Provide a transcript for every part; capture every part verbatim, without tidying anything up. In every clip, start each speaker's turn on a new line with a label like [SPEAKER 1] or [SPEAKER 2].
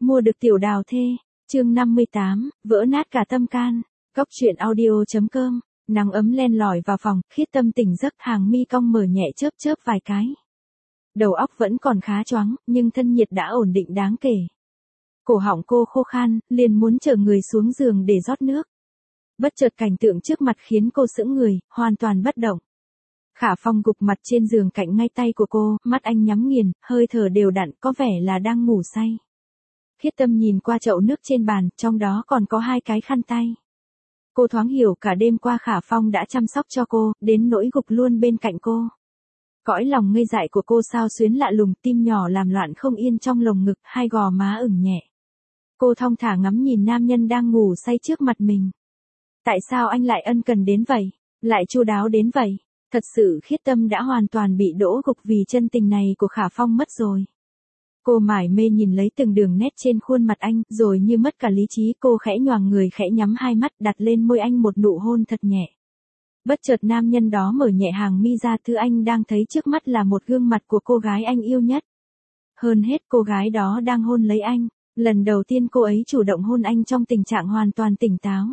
[SPEAKER 1] Mua được tiểu đào thê, chương năm mươi tám, vỡ nát cả tâm can. Cốc truyện audio.com, nắng ấm len lỏi vào phòng, Khiết Tâm tỉnh giấc, hàng mi cong mở nhẹ chớp chớp vài cái. Đầu óc vẫn còn khá choáng, nhưng thân nhiệt đã ổn định đáng kể. Cổ họng cô khô khan, liền muốn chở người xuống giường để rót nước. Bất chợt cảnh tượng trước mặt khiến cô sững người, hoàn toàn bất động. Khả Phong gục mặt trên giường cạnh ngay tay của cô, mắt anh nhắm nghiền, hơi thở đều đặn, có vẻ là đang ngủ say. Khiết Tâm nhìn qua chậu nước trên bàn, trong đó còn có hai cái khăn tay. Cô thoáng hiểu cả đêm qua Khả Phong đã chăm sóc cho cô, đến nỗi gục luôn bên cạnh cô. Cõi lòng ngây dại của cô sao xuyến lạ lùng, tim nhỏ làm loạn không yên trong lồng ngực, hai gò má ửng nhẹ. Cô thong thả ngắm nhìn nam nhân đang ngủ say trước mặt mình. Tại sao anh lại ân cần đến vậy, lại chu đáo đến vậy? Thật sự Khiết Tâm đã hoàn toàn bị đỗ gục vì chân tình này của Khả Phong mất rồi. Cô mải mê nhìn lấy từng đường nét trên khuôn mặt anh, rồi như mất cả lý trí, cô khẽ nhoàng người, khẽ nhắm hai mắt, đặt lên môi anh một nụ hôn thật nhẹ. Bất chợt nam nhân đó mở nhẹ hàng mi ra, thứ anh đang thấy trước mắt là một gương mặt của cô gái anh yêu nhất. Hơn hết cô gái đó đang hôn lấy anh, lần đầu tiên cô ấy chủ động hôn anh trong tình trạng hoàn toàn tỉnh táo.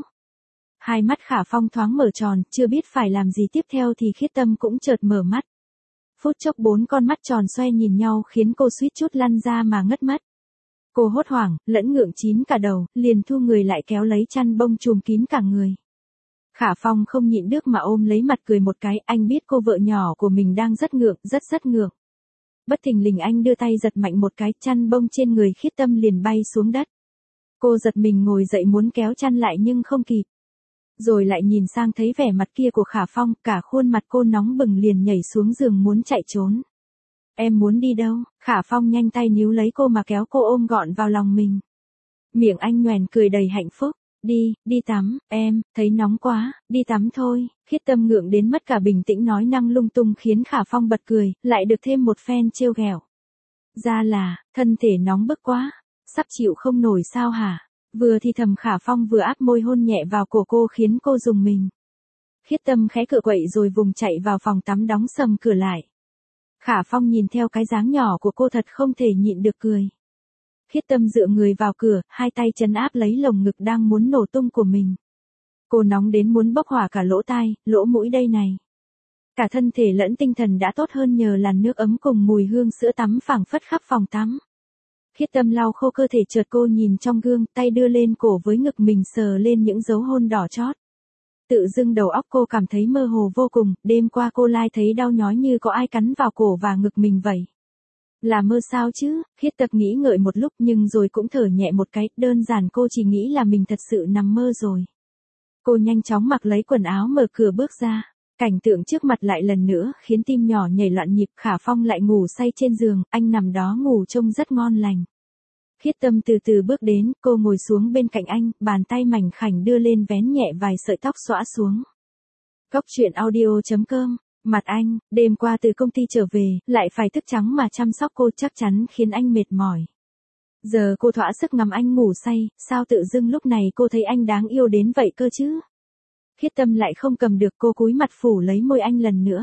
[SPEAKER 1] Hai mắt Khả Phong thoáng mở tròn, chưa biết phải làm gì tiếp theo thì Khiết Tâm cũng chợt mở mắt. Phút chốc bốn con mắt tròn xoe nhìn nhau khiến cô suýt chút lăn ra mà ngất mất. Cô hốt hoảng, lẫn ngượng chín cả đầu, liền thu người lại kéo lấy chăn bông trùm kín cả người. Khả Phong không nhịn được mà ôm lấy mặt cười một cái, anh biết cô vợ nhỏ của mình đang rất ngượng, rất rất ngượng. Bất thình lình anh đưa tay giật mạnh một cái, chăn bông trên người Khiết Tâm liền bay xuống đất. Cô giật mình ngồi dậy muốn kéo chăn lại nhưng không kịp. Rồi lại nhìn sang thấy vẻ mặt kia của Khả Phong, cả khuôn mặt cô nóng bừng liền nhảy xuống giường muốn chạy trốn. Em muốn đi đâu? Khả Phong nhanh tay níu lấy cô mà kéo cô ôm gọn vào lòng mình. Miệng anh nhoẻn cười đầy hạnh phúc. Đi, đi tắm, em, thấy nóng quá, đi tắm thôi. Khiết Tâm ngượng đến mất cả bình tĩnh nói năng lung tung khiến Khả Phong bật cười, lại được thêm một phen trêu ghẹo. Ra là, thân thể nóng bức quá, sắp chịu không nổi sao hả? Vừa thì thầm Khả Phong vừa áp môi hôn nhẹ vào cổ cô khiến cô rùng mình. Khiết Tâm khẽ cựa quậy rồi vùng chạy vào phòng tắm đóng sầm cửa lại. Khả Phong nhìn theo cái dáng nhỏ của cô thật không thể nhịn được cười. Khiết Tâm dựa người vào cửa, hai tay trấn áp lấy lồng ngực đang muốn nổ tung của mình. Cô nóng đến muốn bốc hỏa cả lỗ tai, lỗ mũi đây này. Cả thân thể lẫn tinh thần đã tốt hơn nhờ làn nước ấm cùng mùi hương sữa tắm phảng phất khắp phòng tắm. Khiết Tâm lau khô cơ thể, chợt cô nhìn trong gương, tay đưa lên cổ với ngực mình sờ lên những dấu hôn đỏ chót. Tự dưng đầu óc cô cảm thấy mơ hồ vô cùng, đêm qua cô lai thấy đau nhói như có ai cắn vào cổ và ngực mình vậy. Là mơ sao chứ? Khiết Tâm nghĩ ngợi một lúc nhưng rồi cũng thở nhẹ một cái, đơn giản cô chỉ nghĩ là mình thật sự nằm mơ rồi. Cô nhanh chóng mặc lấy quần áo mở cửa bước ra. Cảnh tượng trước mặt lại lần nữa khiến tim nhỏ nhảy loạn nhịp. Khả Phong lại ngủ say trên giường, anh nằm đó ngủ trông rất ngon lành. Khiết Tâm từ từ bước đến, cô ngồi xuống bên cạnh anh, bàn tay mảnh khảnh đưa lên vén nhẹ vài sợi tóc xõa xuống. Cốc truyện audio.com, mặt anh, đêm qua từ công ty trở về, lại phải thức trắng mà chăm sóc cô chắc chắn khiến anh mệt mỏi. Giờ cô thỏa sức ngắm anh ngủ say, sao tự dưng lúc này cô thấy anh đáng yêu đến vậy cơ chứ? Khiết Tâm lại không cầm được, cô cúi mặt phủ lấy môi anh lần nữa.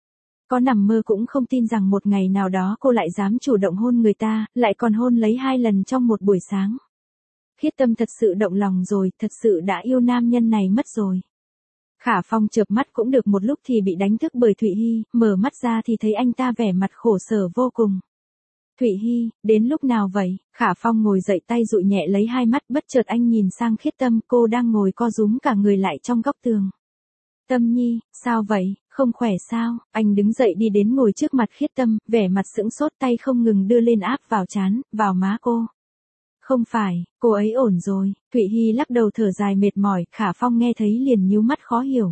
[SPEAKER 1] Có nằm mơ cũng không tin rằng một ngày nào đó cô lại dám chủ động hôn người ta, lại còn hôn lấy hai lần trong một buổi sáng. Khiết Tâm thật sự động lòng rồi, thật sự đã yêu nam nhân này mất rồi. Khả Phong chợp mắt cũng được một lúc thì bị đánh thức bởi Thụy Hy, mở mắt ra thì thấy anh ta vẻ mặt khổ sở vô cùng. Thụy Hy, đến lúc nào vậy? Khả Phong ngồi dậy, tay dụi nhẹ lấy hai mắt, bất chợt anh nhìn sang Khiết Tâm, cô đang ngồi co rúm cả người lại trong góc tường. Tâm Nhi, sao vậy, không khỏe sao? Anh đứng dậy đi đến ngồi trước mặt Khiết Tâm, vẻ mặt sững sốt, tay không ngừng đưa lên áp vào trán, vào má cô. Không phải, cô ấy ổn rồi. Thụy Hy lắc đầu thở dài mệt mỏi, Khả Phong nghe thấy liền nhíu mắt khó hiểu.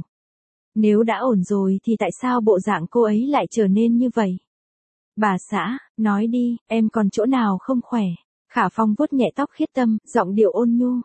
[SPEAKER 1] Nếu đã ổn rồi thì tại sao bộ dạng cô ấy lại trở nên như vậy? Bà xã, nói đi, em còn chỗ nào không khỏe? Khả Phong vuốt nhẹ tóc Khiết Tâm, giọng điệu ôn nhu.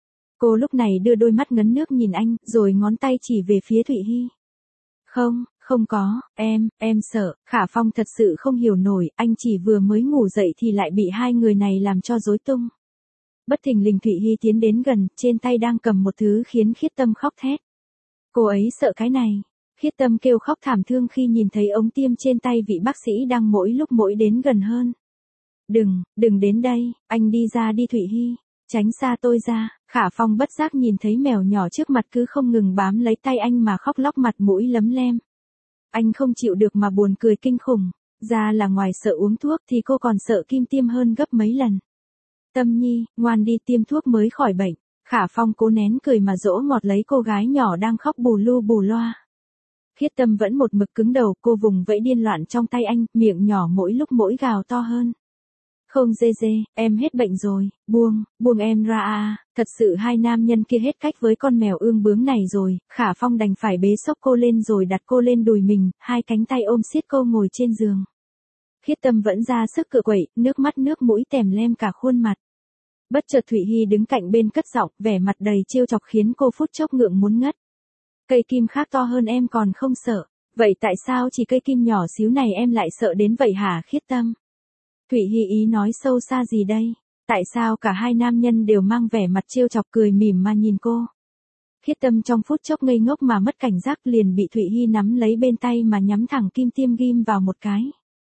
[SPEAKER 1] Cô lúc này đưa đôi mắt ngấn nước nhìn anh, rồi ngón tay chỉ về phía Thụy Hy. Không, không có, em, em sợ. Khả Phong thật sự không hiểu nổi, anh chỉ vừa mới ngủ dậy thì lại bị hai người này làm cho rối tung. Bất thình lình Thụy Hy tiến đến gần, trên tay đang cầm một thứ khiến Khiết Tâm khóc thét. Cô ấy sợ cái này. Khiết Tâm kêu khóc thảm thương khi nhìn thấy ống tiêm trên tay vị bác sĩ đang mỗi lúc mỗi đến gần hơn. Đừng, đừng đến đây, anh đi ra đi Thụy Hy, tránh xa tôi ra. Khả Phong bất giác nhìn thấy mèo nhỏ trước mặt cứ không ngừng bám lấy tay anh mà khóc lóc mặt mũi lấm lem. Anh không chịu được mà buồn cười kinh khủng, ra là ngoài sợ uống thuốc thì cô còn sợ kim tiêm hơn gấp mấy lần. Tâm Nhi, ngoan đi tiêm thuốc mới khỏi bệnh. Khả Phong cố nén cười mà dỗ ngọt lấy cô gái nhỏ đang khóc bù lu bù loa. Khiết Tâm vẫn một mực cứng đầu, cô vùng vẫy điên loạn trong tay anh, miệng nhỏ mỗi lúc mỗi gào to hơn. Không dê dê, em hết bệnh rồi, buông, buông em ra à, thật sự hai nam nhân kia hết cách với con mèo ương bướng này rồi. Khả Phong đành phải bế xốc cô lên rồi đặt cô lên đùi mình, hai cánh tay ôm siết cô ngồi trên giường. Khiết Tâm vẫn ra sức cựa quậy, nước mắt nước mũi tèm lem cả khuôn mặt. Bất chợt Thụy Hy đứng cạnh bên cất giọng, vẻ mặt đầy trêu chọc khiến cô phút chốc ngượng muốn ngất. Cây kim khác to hơn em còn không sợ, vậy tại sao chỉ cây kim nhỏ xíu này em lại sợ đến vậy hả Khiết Tâm? Thụy Hy ý nói sâu xa gì đây? Tại sao cả hai nam nhân đều mang vẻ mặt trêu chọc cười mỉm mà nhìn cô? Khiết Tâm trong phút chốc ngây ngốc mà mất cảnh giác liền bị Thụy Hy nắm lấy bên tay mà nhắm thẳng kim tiêm ghim vào một cái.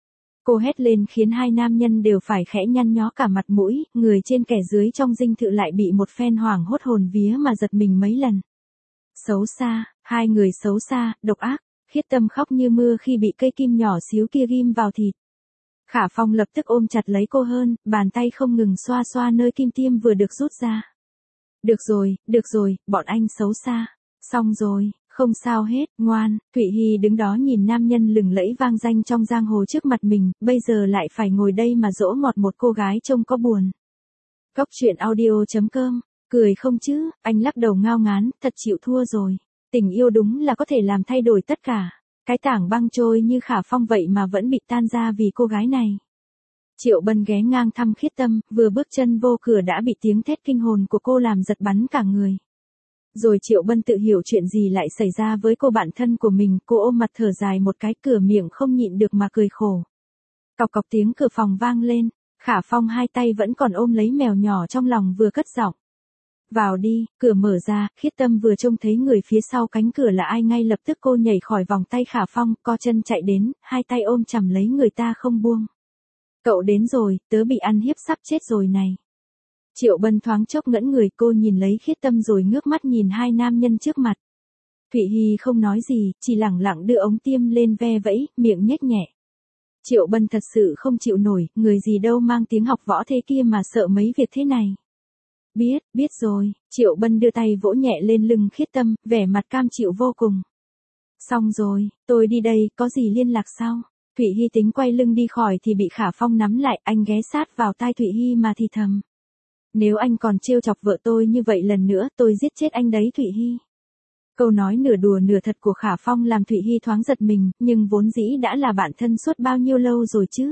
[SPEAKER 1] Cô hét lên khiến hai nam nhân đều phải khẽ nhăn nhó cả mặt mũi, người trên kẻ dưới trong dinh thự lại bị một phen hoảng hốt hồn vía mà giật mình mấy lần. Xấu xa, hai người xấu xa, độc ác. Khiết Tâm khóc như mưa khi bị cây kim nhỏ xíu kia ghim vào thịt. Khả Phong lập tức ôm chặt lấy cô hơn, bàn tay không ngừng xoa xoa nơi kim tiêm vừa được rút ra. Được rồi, được rồi, bọn anh xấu xa. Xong rồi, không sao hết, ngoan. Thụy Hy đứng đó nhìn nam nhân lừng lẫy vang danh trong giang hồ trước mặt mình, bây giờ lại phải ngồi đây mà dỗ ngọt một cô gái trông có buồn. Cóc truyện audio chấm com, cười không chứ, anh lắc đầu ngao ngán, thật chịu thua rồi. Tình yêu đúng là có thể làm thay đổi tất cả. Cái tảng băng trôi như Khả Phong vậy mà vẫn bị tan ra vì cô gái này. Triệu Bân ghé ngang thăm Khiết Tâm, vừa bước chân vô cửa đã bị tiếng thét kinh hồn của cô làm giật bắn cả người. Rồi Triệu Bân tự hiểu chuyện gì lại xảy ra với cô bạn thân của mình, cô ôm mặt thở dài một cái, cửa miệng không nhịn được mà cười khổ. Cọc cọc tiếng cửa phòng vang lên, Khả Phong hai tay vẫn còn ôm lấy mèo nhỏ trong lòng vừa cất giọng. Vào đi, cửa mở ra, Khiết Tâm vừa trông thấy người phía sau cánh cửa là ai ngay lập tức cô nhảy khỏi vòng tay Khả Phong, co chân chạy đến, hai tay ôm chầm lấy người ta không buông. Cậu đến rồi, tớ bị ăn hiếp sắp chết rồi này. Triệu Bân thoáng chốc ngẩn người, cô nhìn lấy Khiết Tâm rồi ngước mắt nhìn hai nam nhân trước mặt. Thụy Hy không nói gì, chỉ lẳng lặng đưa ống tiêm lên ve vẫy, miệng nhếch nhẹ. Triệu Bân thật sự không chịu nổi, người gì đâu mang tiếng học võ thế kia mà sợ mấy việc thế này. Biết, biết rồi, Triệu Bân đưa tay vỗ nhẹ lên lưng Khiết Tâm, vẻ mặt cam chịu vô cùng. Xong rồi, tôi đi đây, có gì liên lạc sao? Thụy Hy tính quay lưng đi khỏi thì bị Khả Phong nắm lại, anh ghé sát vào tai Thụy Hy mà thì thầm. Nếu anh còn trêu chọc vợ tôi như vậy lần nữa, tôi giết chết anh đấy Thụy Hy. Câu nói nửa đùa nửa thật của Khả Phong làm Thụy Hy thoáng giật mình, nhưng vốn dĩ đã là bạn thân suốt bao nhiêu lâu rồi chứ?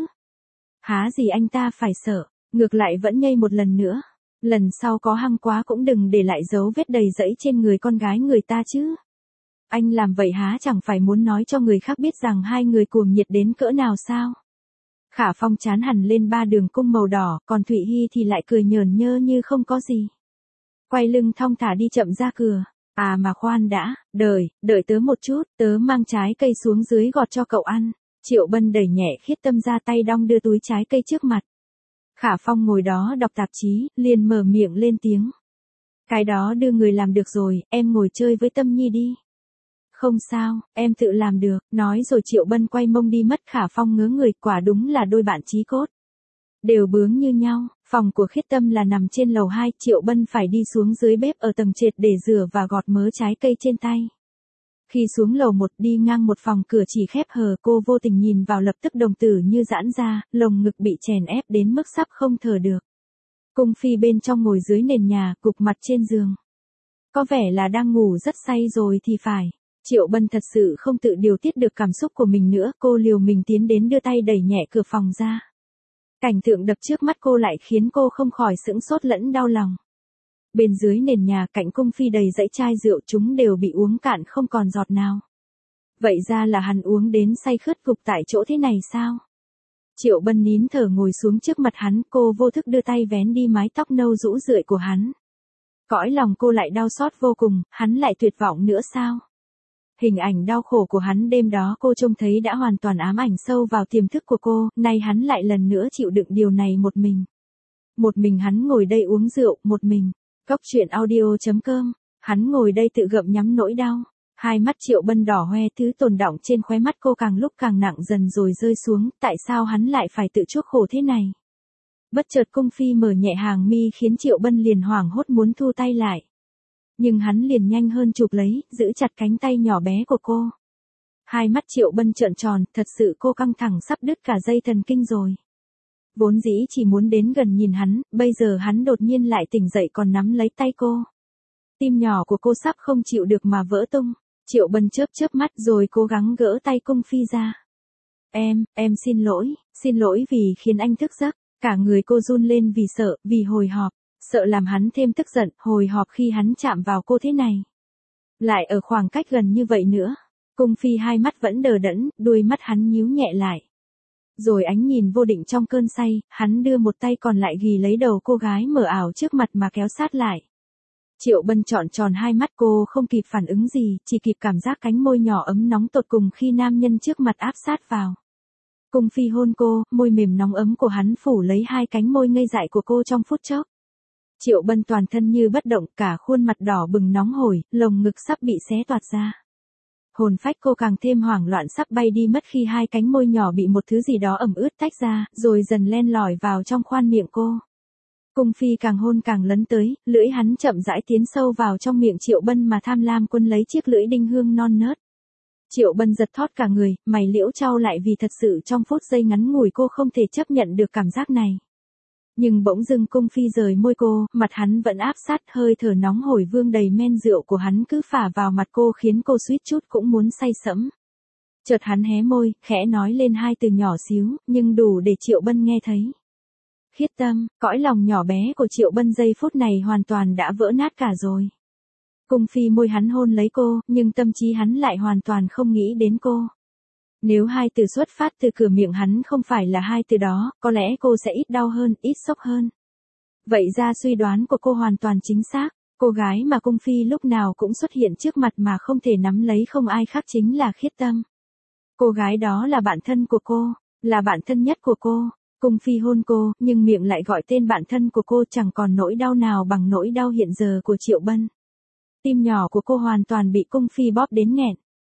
[SPEAKER 1] Há gì anh ta phải sợ, ngược lại vẫn nhây một lần nữa. Lần sau có hăng quá cũng đừng để lại dấu vết đầy rẫy trên người con gái người ta chứ. Anh làm vậy há chẳng phải muốn nói cho người khác biết rằng hai người cuồng nhiệt đến cỡ nào sao? Khả Phong chán hẳn lên ba đường cung màu đỏ, còn Thụy Hy thì lại cười nhờn nhơ như không có gì. Quay lưng thong thả đi chậm ra cửa. À mà khoan đã, đợi, đợi tớ một chút, tớ mang trái cây xuống dưới gọt cho cậu ăn. Triệu Bân đẩy nhẹ Khiết Tâm ra, tay đong đưa túi trái cây trước mặt. Khả Phong ngồi đó đọc tạp chí, liền mở miệng lên tiếng. Cái đó đưa người làm được rồi, em ngồi chơi với Tâm Nhi đi. Không sao, em tự làm được, nói rồi Triệu Bân quay mông đi mất. Khả Phong ngớ người, quả đúng là đôi bạn chí cốt. Đều bướng như nhau, phòng của Khiết Tâm là nằm trên lầu hai, Triệu Bân phải đi xuống dưới bếp ở tầng trệt để rửa và gọt mớ trái cây trên tay. Khi xuống lầu một đi ngang một phòng cửa chỉ khép hờ, cô vô tình nhìn vào lập tức đồng tử như giãn ra, lồng ngực bị chèn ép đến mức sắp không thở được. Cung phi bên trong ngồi dưới nền nhà, gục mặt trên giường. Có vẻ là đang ngủ rất say rồi thì phải. Triệu Bân thật sự không tự điều tiết được cảm xúc của mình nữa, cô liều mình tiến đến đưa tay đẩy nhẹ cửa phòng ra. Cảnh tượng đập trước mắt cô lại khiến cô không khỏi sững sốt lẫn đau lòng. Bên dưới nền nhà cạnh cung phi đầy dãy chai rượu, chúng đều bị uống cạn không còn giọt nào. Vậy ra là hắn uống đến say khướt gục tại chỗ thế này sao? Triệu Bân nín thở ngồi xuống trước mặt hắn, cô vô thức đưa tay vén đi mái tóc nâu rũ rượi của hắn. Cõi lòng cô lại đau xót vô cùng, hắn lại tuyệt vọng nữa sao? Hình ảnh đau khổ của hắn đêm đó cô trông thấy đã hoàn toàn ám ảnh sâu vào tiềm thức của cô, nay hắn lại lần nữa chịu đựng điều này một mình. Một mình hắn ngồi đây uống rượu, một mình. Cốc truyện audio chấm com, hắn ngồi đây tự gặm nhắm nỗi đau. Hai mắt Triệu Bân đỏ hoe, thứ tồn đọng trên khóe mắt cô càng lúc càng nặng dần rồi rơi xuống, tại sao hắn lại phải tự chuốc khổ thế này? Bất chợt Cung Phi mở nhẹ hàng mi khiến Triệu Bân liền hoảng hốt muốn thu tay lại. Nhưng hắn liền nhanh hơn chụp lấy, giữ chặt cánh tay nhỏ bé của cô. Hai mắt Triệu Bân trợn tròn, thật sự cô căng thẳng sắp đứt cả dây thần kinh rồi. Vốn dĩ chỉ muốn đến gần nhìn hắn, bây giờ hắn đột nhiên lại tỉnh dậy còn nắm lấy tay cô. Tim nhỏ của cô sắp không chịu được mà vỡ tung. Triệu Bân chớp chớp mắt rồi cố gắng gỡ tay Cung Phi ra. Em, em xin lỗi, xin lỗi vì khiến anh thức giấc. Cả người cô run lên vì sợ, vì hồi hộp, sợ làm hắn thêm tức giận, hồi hộp khi hắn chạm vào cô thế này. Lại ở khoảng cách gần như vậy nữa. Cung Phi hai mắt vẫn đờ đẫn, đuôi mắt hắn nhíu nhẹ lại. Rồi ánh nhìn vô định trong cơn say, hắn đưa một tay còn lại ghì lấy đầu cô gái mờ ảo trước mặt mà kéo sát lại. Triệu Bân trọn tròn hai mắt, cô không kịp phản ứng gì, chỉ kịp cảm giác cánh môi nhỏ ấm nóng tột cùng khi nam nhân trước mặt áp sát vào. Cung Phi hôn cô, môi mềm nóng ấm của hắn phủ lấy hai cánh môi ngây dại của cô trong phút chốc. Triệu Bân toàn thân như bất động, cả khuôn mặt đỏ bừng nóng hổi, lồng ngực sắp bị xé toạc ra. Hồn phách cô càng thêm hoảng loạn sắp bay đi mất khi hai cánh môi nhỏ bị một thứ gì đó ẩm ướt tách ra, rồi dần len lỏi vào trong khoan miệng cô. Cung Phi càng hôn càng lấn tới, lưỡi hắn chậm rãi tiến sâu vào trong miệng Triệu Bân mà tham lam quân lấy chiếc lưỡi đinh hương non nớt. Triệu Bân giật thót cả người, mày liễu chau lại vì thật sự trong phút giây ngắn ngủi cô không thể chấp nhận được cảm giác này. Nhưng bỗng dưng Cung Phi rời môi cô, mặt hắn vẫn áp sát, hơi thở nóng hổi vương đầy men rượu của hắn cứ phả vào mặt cô khiến cô suýt chút cũng muốn say sẫm. Chợt hắn hé môi, khẽ nói lên hai từ nhỏ xíu, nhưng đủ để Triệu Bân nghe thấy. Khiết Tâm, cõi lòng nhỏ bé của Triệu Bân giây phút này hoàn toàn đã vỡ nát cả rồi. Cung Phi môi hắn hôn lấy cô, nhưng tâm trí hắn lại hoàn toàn không nghĩ đến cô. Nếu hai từ xuất phát từ cửa miệng hắn không phải là hai từ đó, có lẽ cô sẽ ít đau hơn, ít sốc hơn. Vậy ra suy đoán của cô hoàn toàn chính xác, cô gái mà Cung Phi lúc nào cũng xuất hiện trước mặt mà không thể nắm lấy không ai khác chính là Khiết Tâm. Cô gái đó là bạn thân của cô, là bạn thân nhất của cô. Cung Phi hôn cô, nhưng miệng lại gọi tên bạn thân của cô, chẳng còn nỗi đau nào bằng nỗi đau hiện giờ của Triệu Bân. Tim nhỏ của cô hoàn toàn bị Cung Phi bóp đến nghẹn.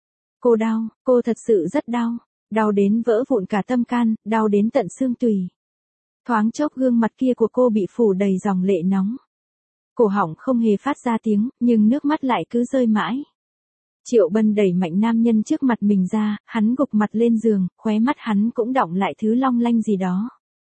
[SPEAKER 1] Cô đau, cô thật sự rất đau, đau đến vỡ vụn cả tâm can, đau đến tận xương tủy. Thoáng chốc gương mặt kia của cô bị phủ đầy dòng lệ nóng. Cổ họng không hề phát ra tiếng, nhưng nước mắt lại cứ rơi mãi. Triệu Bân đẩy mạnh nam nhân trước mặt mình ra, hắn gục mặt lên giường, khóe mắt hắn cũng đọng lại thứ long lanh gì đó.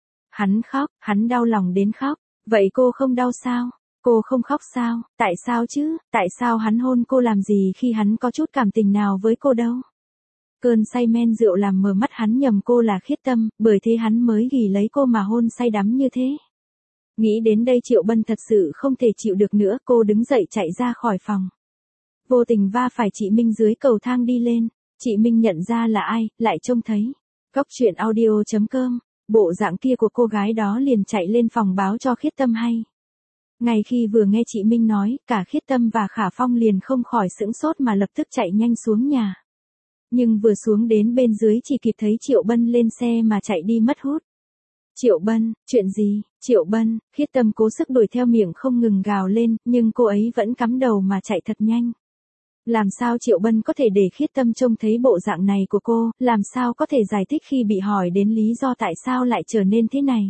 [SPEAKER 1] Hắn khóc, hắn đau lòng đến khóc, vậy cô không đau sao? Cô không khóc sao? Tại sao chứ? Tại sao hắn hôn cô làm gì khi hắn có chút cảm tình nào với cô đâu? Cơn say men rượu làm mờ mắt hắn nhầm cô là Khiết Tâm, bởi thế hắn mới ghì lấy cô mà hôn say đắm như thế. Nghĩ đến đây Triệu Bân thật sự không thể chịu được nữa, cô đứng dậy chạy ra khỏi phòng. Vô tình va phải chị Minh dưới cầu thang đi lên, chị Minh nhận ra là ai, lại trông thấy. Cốc truyện audio chấm com, bộ dạng kia của cô gái đó liền chạy lên phòng báo cho Khiết Tâm hay. Ngay khi vừa nghe chị Minh nói, cả Khiết Tâm và Khả Phong liền không khỏi sững sốt mà lập tức chạy nhanh xuống nhà. Nhưng vừa xuống đến bên dưới chỉ kịp thấy Triệu Bân lên xe mà chạy đi mất hút. Triệu Bân, chuyện gì? Triệu Bân, Khiết Tâm cố sức đuổi theo miệng không ngừng gào lên, nhưng cô ấy vẫn cắm đầu mà chạy thật nhanh. Làm sao Triệu Bân có thể để Khiết Tâm trông thấy bộ dạng này của cô, làm sao có thể giải thích khi bị hỏi đến lý do tại sao lại trở nên thế này.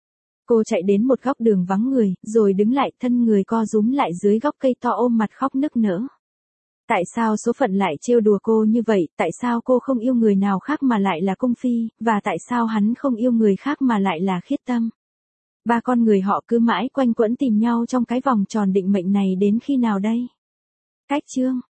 [SPEAKER 1] Cô chạy đến một góc đường vắng người, rồi đứng lại, thân người co rúm lại dưới gốc cây to ôm mặt khóc nức nở. Tại sao số phận lại trêu đùa cô như vậy, tại sao cô không yêu người nào khác mà lại là Cung Phi, và tại sao hắn không yêu người khác mà lại là Khiết Tâm. Ba con người họ cứ mãi quanh quẩn tìm nhau trong cái vòng tròn định mệnh này đến khi nào đây? Cách chương